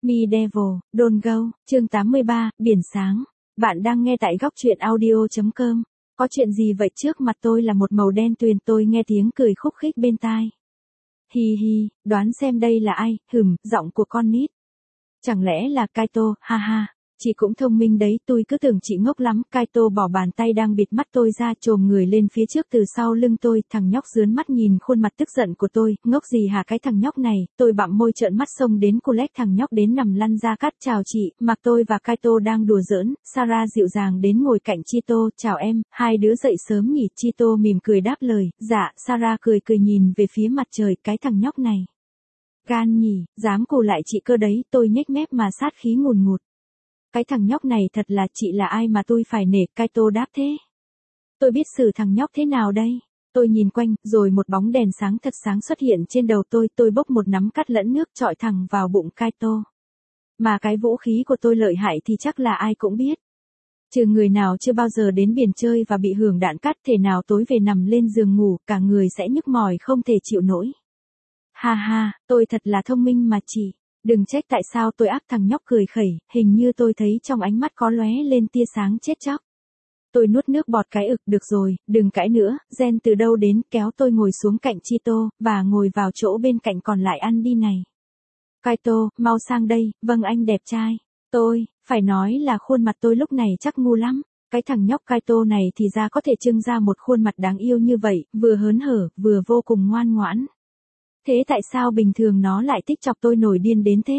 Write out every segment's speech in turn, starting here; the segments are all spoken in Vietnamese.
Me Devil, Don't Go, chương 83, Biển sáng. Bạn đang nghe tại góc truyện audio.com. Có chuyện gì vậy? Trước mặt tôi là một màu đen tuyền, tôi nghe tiếng cười khúc khích bên tai. Hi hi, đoán xem đây là ai? Giọng của con nít. Chẳng lẽ là Kaito? Ha ha. Chị cũng thông minh đấy, tôi cứ tưởng chị ngốc lắm. Kaito bỏ bàn tay đang bịt mắt tôi ra, chồm người lên phía trước từ sau lưng tôi. Thằng nhóc dướn mắt nhìn khuôn mặt tức giận của tôi. Ngốc gì hả cái thằng nhóc này? Tôi bặm môi trợn mắt xông đến cô lách thằng nhóc đến nằm lăn ra cát. Chào chị. Mặc tôi và Kaito đang đùa giỡn. Sarah dịu dàng đến ngồi cạnh Chito. Chào em, hai đứa dậy sớm nhỉ? Chito mỉm cười đáp lời. Dạ. Sarah cười cười nhìn về phía mặt trời. Cái thằng nhóc này gan nhỉ, dám cù lại chị cơ đấy. Tôi nhếch mép mà sát khí ngùn ngụt. Cái thằng nhóc này thật là chị là ai mà tôi phải nể? Kaito đáp thế. Tôi biết xử thằng nhóc thế nào đây? Tôi nhìn quanh, rồi một bóng đèn sáng thật sáng xuất hiện trên đầu tôi bốc một nắm cát lẫn nước chọi thẳng vào bụng Kaito. Mà cái vũ khí của tôi lợi hại thì chắc là ai cũng biết. Trừ người nào chưa bao giờ đến biển chơi và bị hưởng đạn cát, thể nào tối về nằm lên giường ngủ, cả người sẽ nhức mỏi không thể chịu nổi. Ha ha, tôi thật là thông minh mà chị. Đừng trách tại sao tôi ác. Thằng nhóc cười khẩy, hình như tôi thấy trong ánh mắt có lóe lên tia sáng chết chóc. Tôi nuốt nước bọt cái ực. Được rồi, đừng cãi nữa. Gen từ đâu đến? Kéo tôi ngồi xuống cạnh Chito, và ngồi vào chỗ bên cạnh. Còn lại ăn đi này. Kaito, mau sang đây. Vâng anh đẹp trai. Tôi, phải nói là khuôn mặt tôi lúc này chắc ngu lắm. Cái thằng nhóc Kaito này thì ra có thể trưng ra một khuôn mặt đáng yêu như vậy, vừa hớn hở, vừa vô cùng ngoan ngoãn. Thế tại sao bình thường nó lại thích chọc tôi nổi điên đến thế?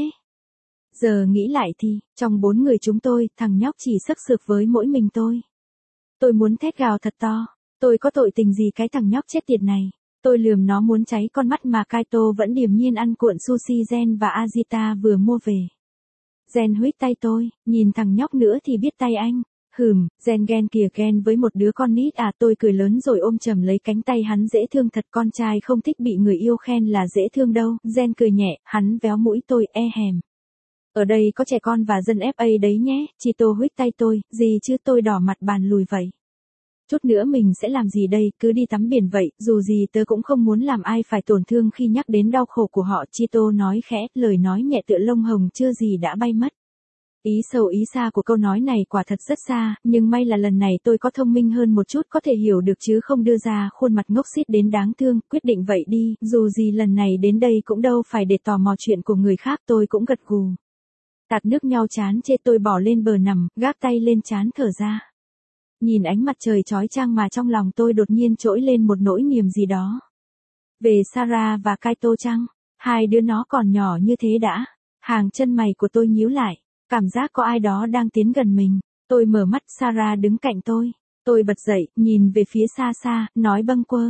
Giờ nghĩ lại thì, trong 4 người chúng tôi, thằng nhóc chỉ sức sược với mỗi mình tôi. Tôi muốn thét gào thật to. Tôi có tội tình gì cái thằng nhóc chết tiệt này? Tôi lườm nó muốn cháy con mắt mà Kaito vẫn điềm nhiên ăn cuộn sushi Gen và Azita vừa mua về. Gen huých tay tôi, nhìn thằng nhóc nữa thì biết tay anh. Gen ghen kìa, ghen với một đứa con nít à? Tôi cười lớn rồi ôm chầm lấy cánh tay hắn. Dễ thương thật, con trai không thích bị người yêu khen là dễ thương đâu. Gen cười nhẹ, hắn véo mũi tôi, hèm. Ở đây có trẻ con và dân FA đấy nhé. Chito huých tay tôi, gì chứ? Tôi đỏ mặt bàn lùi vậy. Chút nữa mình sẽ làm gì đây? Cứ đi tắm biển vậy, dù gì tớ cũng không muốn làm ai phải tổn thương khi nhắc đến đau khổ của họ. Chito nói khẽ, lời nói nhẹ tựa lông hồng chưa gì đã bay mất. Ý sâu ý xa của câu nói này quả thật rất xa, nhưng may là lần này tôi có thông minh hơn một chút, có thể hiểu được chứ không đưa ra khuôn mặt ngốc xít đến đáng thương. Quyết định vậy đi, dù gì lần này đến đây cũng đâu phải để tò mò chuyện của người khác. Tôi cũng gật gù. Tạt nước nhau chán chê, tôi bỏ lên bờ nằm, gác tay lên trán thở ra. Nhìn ánh mặt trời chói chang mà trong lòng tôi đột nhiên trỗi lên một nỗi niềm gì đó. Về Sarah và Kaito chăng? Hai đứa nó còn nhỏ như thế đã. Hàng chân mày của tôi nhíu lại. Cảm giác có ai đó đang tiến gần mình. Tôi mở mắt, Sarah đứng cạnh tôi. Tôi bật dậy, nhìn về phía xa xa, nói bâng quơ.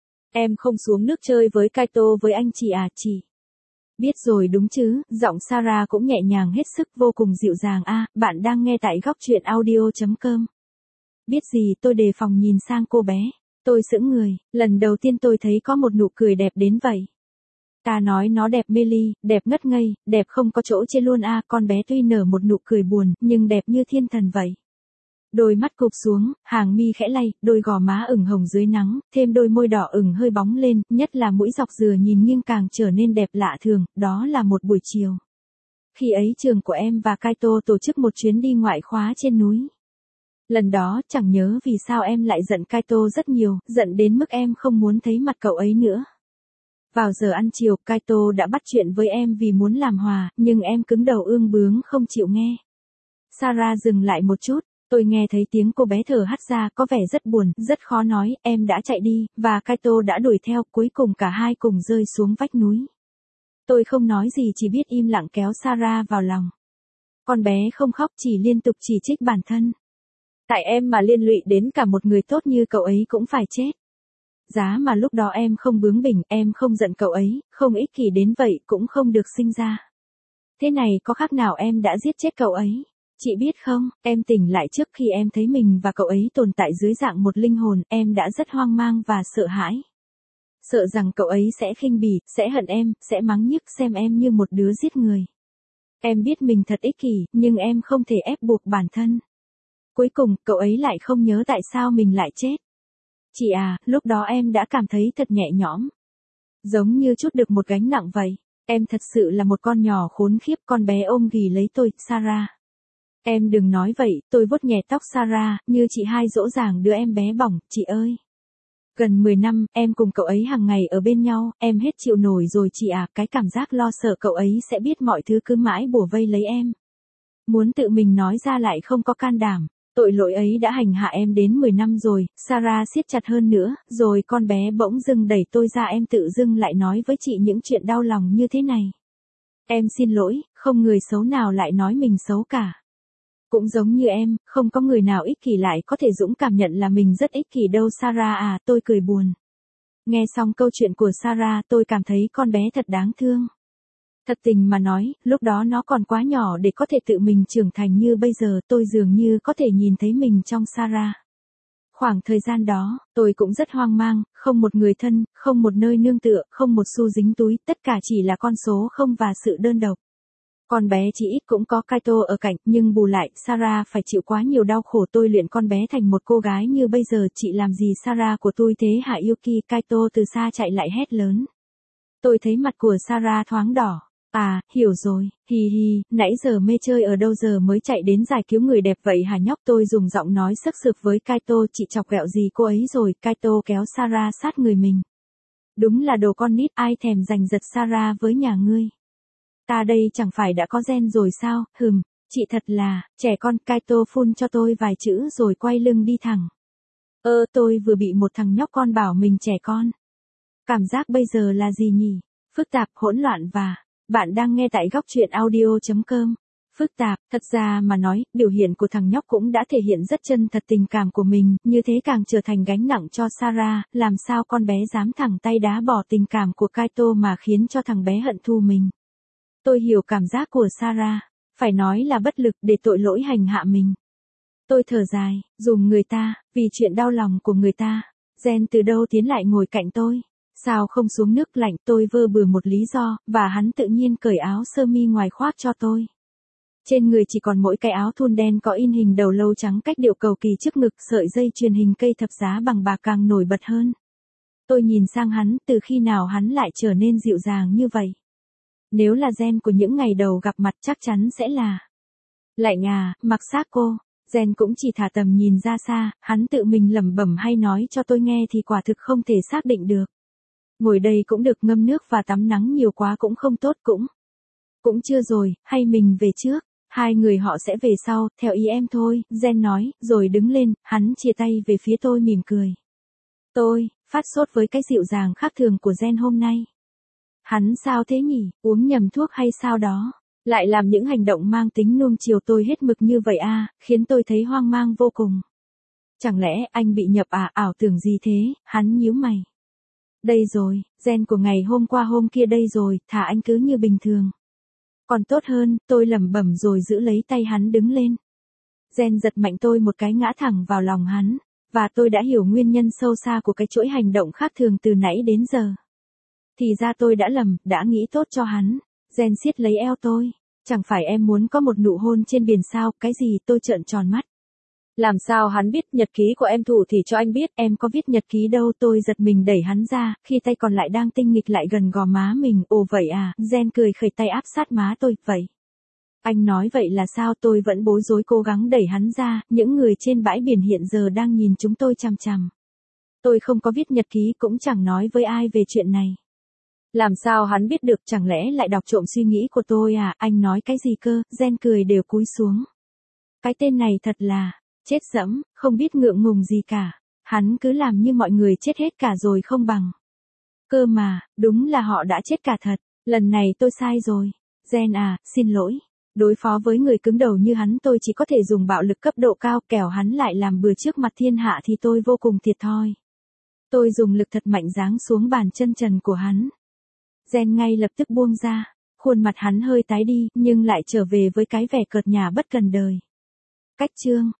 Em không xuống nước chơi với Kaito với anh chị à? Chị biết rồi đúng chứ? Giọng Sarah cũng nhẹ nhàng hết sức, vô cùng dịu dàng. Bạn đang nghe tại góc truyện audio.com. Biết gì? Tôi đề phòng nhìn sang cô bé. Tôi sững người, lần đầu tiên tôi thấy có một nụ cười đẹp đến vậy. Ta nói nó đẹp mê ly, đẹp ngất ngây, đẹp không có chỗ chê luôn. Con bé tuy nở một nụ cười buồn, nhưng đẹp như thiên thần vậy. Đôi mắt cụp xuống, hàng mi khẽ lay, đôi gò má ửng hồng dưới nắng, thêm đôi môi đỏ ửng hơi bóng lên, nhất là mũi dọc dừa nhìn nghiêng càng trở nên đẹp lạ thường. Đó là một buổi chiều. Khi ấy trường của em và Kaito tổ chức một chuyến đi ngoại khóa trên núi. Lần đó chẳng nhớ vì sao em lại giận Kaito rất nhiều, giận đến mức em không muốn thấy mặt cậu ấy nữa. Vào giờ ăn chiều, Kaito đã bắt chuyện với em vì muốn làm hòa, nhưng em cứng đầu ương bướng không chịu nghe. Sarah dừng lại một chút, tôi nghe thấy tiếng cô bé thở hắt ra, có vẻ rất buồn, rất khó nói. Em đã chạy đi, và Kaito đã đuổi theo, cuối cùng cả hai cùng rơi xuống vách núi. Tôi không nói gì, chỉ biết im lặng kéo Sarah vào lòng. Con bé không khóc, chỉ liên tục chỉ trích bản thân. Tại em mà liên lụy đến cả một người tốt như cậu ấy cũng phải chết. Giá mà lúc đó em không bướng bỉnh, em không giận cậu ấy, không ích kỷ đến vậy cũng không được sinh ra. Thế này có khác nào em đã giết chết cậu ấy? Chị biết không, em tỉnh lại trước khi em thấy mình và cậu ấy tồn tại dưới dạng một linh hồn, em đã rất hoang mang và sợ hãi. Sợ rằng cậu ấy sẽ khinh bỉ, sẽ hận em, sẽ mắng nhiếc xem em như một đứa giết người. Em biết mình thật ích kỷ, nhưng em không thể ép buộc bản thân. Cuối cùng, cậu ấy lại không nhớ tại sao mình lại chết. Chị à, lúc đó em đã cảm thấy thật nhẹ nhõm. Giống như trút được một gánh nặng vậy. Em thật sự là một con nhỏ khốn khiếp, con bé ôm ghì lấy tôi, Sarah. Em đừng nói vậy, tôi vuốt nhẹ tóc Sarah, như chị hai dỗ dàng đứa em bé bỏng, chị ơi. Gần 10 năm, em cùng cậu ấy hàng ngày ở bên nhau, em hết chịu nổi rồi chị à, cái cảm giác lo sợ cậu ấy sẽ biết mọi thứ cứ mãi bủa vây lấy em. Muốn tự mình nói ra lại không có can đảm. Tội lỗi ấy đã hành hạ em đến 10 năm rồi, Sarah siết chặt hơn nữa, rồi con bé bỗng dưng đẩy tôi ra, em tự dưng lại nói với chị những chuyện đau lòng như thế này. Em xin lỗi, không người xấu nào lại nói mình xấu cả. Cũng giống như em, không có người nào ích kỷ lại có thể dũng cảm nhận là mình rất ích kỷ đâu Sarah à, tôi cười buồn. Nghe xong câu chuyện của Sarah tôi cảm thấy con bé thật đáng thương. Thật tình mà nói, lúc đó nó còn quá nhỏ để có thể tự mình trưởng thành như bây giờ, tôi dường như có thể nhìn thấy mình trong Sarah. Khoảng thời gian đó, tôi cũng rất hoang mang, không một người thân, không một nơi nương tựa, không một xu dính túi, tất cả chỉ là con số không và sự đơn độc. Con bé chỉ ít cũng có Kaito ở cạnh, nhưng bù lại, Sarah phải chịu quá nhiều đau khổ, tôi luyện con bé thành một cô gái như bây giờ, chị làm gì Sarah của tôi thế hả Yuki, Kaito từ xa chạy lại hét lớn. Tôi thấy mặt của Sarah thoáng đỏ. À, hiểu rồi, hi hi, nãy giờ mê chơi ở đâu giờ mới chạy đến giải cứu người đẹp vậy hả nhóc, tôi dùng giọng nói sức sực với Kaito, chị chọc ghẹo gì cô ấy rồi, Kaito kéo Sarah sát người mình. Đúng là đồ con nít, ai thèm giành giật Sarah với nhà ngươi. Ta đây chẳng phải đã có gen rồi sao, chị thật là, trẻ con, Kaito phun cho tôi vài chữ rồi quay lưng đi thẳng. Tôi vừa bị một thằng nhóc con bảo mình trẻ con. Cảm giác bây giờ là gì nhỉ? Phức tạp, hỗn loạn và... Bạn đang nghe tại góc truyện audio.com. Phức tạp, thật ra mà nói, biểu hiện của thằng nhóc cũng đã thể hiện rất chân thật tình cảm của mình, như thế càng trở thành gánh nặng cho Sarah, làm sao con bé dám thẳng tay đá bỏ tình cảm của Kaito mà khiến cho thằng bé hận thù mình. Tôi hiểu cảm giác của Sarah, phải nói là bất lực để tội lỗi hành hạ mình. Tôi thở dài, dùm người ta, vì chuyện đau lòng của người ta. Gen từ đâu tiến lại ngồi cạnh tôi. Sao không xuống nước lạnh, tôi vơ bừa một lý do, và hắn tự nhiên cởi áo sơ mi ngoài khoác cho tôi. Trên người chỉ còn mỗi cái áo thun đen có in hình đầu lâu trắng cách điệu cầu kỳ trước ngực, sợi dây chuyền hình cây thập giá bằng bạc càng nổi bật hơn. Tôi nhìn sang hắn, từ khi nào hắn lại trở nên dịu dàng như vậy? Nếu là gen của những ngày đầu gặp mặt chắc chắn sẽ là lạnh à, mặc xác cô. Gen cũng chỉ thả tầm nhìn ra xa, hắn tự mình lẩm bẩm hay nói cho tôi nghe thì quả thực không thể xác định được. Ngồi đây cũng được, ngâm nước và tắm nắng nhiều quá cũng không tốt, cũng chưa rồi, hay mình về trước, hai người họ sẽ về sau, theo ý em thôi, Gen nói, rồi đứng lên, hắn chia tay về phía tôi mỉm cười. Tôi, phát sốt với cái dịu dàng khác thường của Gen hôm nay. Hắn sao thế nhỉ, uống nhầm thuốc hay sao đó, lại làm những hành động mang tính nuông chiều tôi hết mực như vậy à, khiến tôi thấy hoang mang vô cùng. Chẳng lẽ anh bị nhập à, ảo tưởng gì thế, hắn nhíu mày. Đây rồi, gen của ngày hôm qua hôm kia đây rồi, thả anh cứ như bình thường. Còn tốt hơn, tôi lẩm bẩm rồi giữ lấy tay hắn đứng lên. Gen giật mạnh tôi một cái ngã thẳng vào lòng hắn, và tôi đã hiểu nguyên nhân sâu xa của cái chuỗi hành động khác thường từ nãy đến giờ. Thì ra tôi đã lầm, đã nghĩ tốt cho hắn. Gen siết lấy eo tôi. Chẳng phải em muốn có một nụ hôn trên biển sao, cái gì, tôi trợn tròn mắt. Làm sao hắn biết, nhật ký của em thủ thì cho anh biết, em có viết nhật ký đâu, tôi giật mình đẩy hắn ra, khi tay còn lại đang tinh nghịch lại gần gò má mình, ồ vậy à, Gen cười khẩy tay áp sát má tôi, vậy. Anh nói vậy là sao, tôi vẫn bối rối cố gắng đẩy hắn ra, những người trên bãi biển hiện giờ đang nhìn chúng tôi chằm chằm. Tôi không có viết nhật ký cũng chẳng nói với ai về chuyện này. Làm sao hắn biết được, chẳng lẽ lại đọc trộm suy nghĩ của tôi à, anh nói cái gì cơ, Gen cười đều cúi xuống. Cái tên này thật là... chết dẫm, không biết ngượng ngùng gì cả. Hắn cứ làm như mọi người chết hết cả rồi không bằng. Cơ mà, đúng là họ đã chết cả thật. Lần này tôi sai rồi. Gen à, xin lỗi. Đối phó với người cứng đầu như hắn tôi chỉ có thể dùng bạo lực cấp độ cao, kẻo hắn lại làm bừa trước mặt thiên hạ thì tôi vô cùng thiệt thòi. Tôi dùng lực thật mạnh giáng xuống bàn chân trần của hắn. Gen ngay lập tức buông ra. Khuôn mặt hắn hơi tái đi, nhưng lại trở về với cái vẻ cợt nhả bất cần đời. Cách chương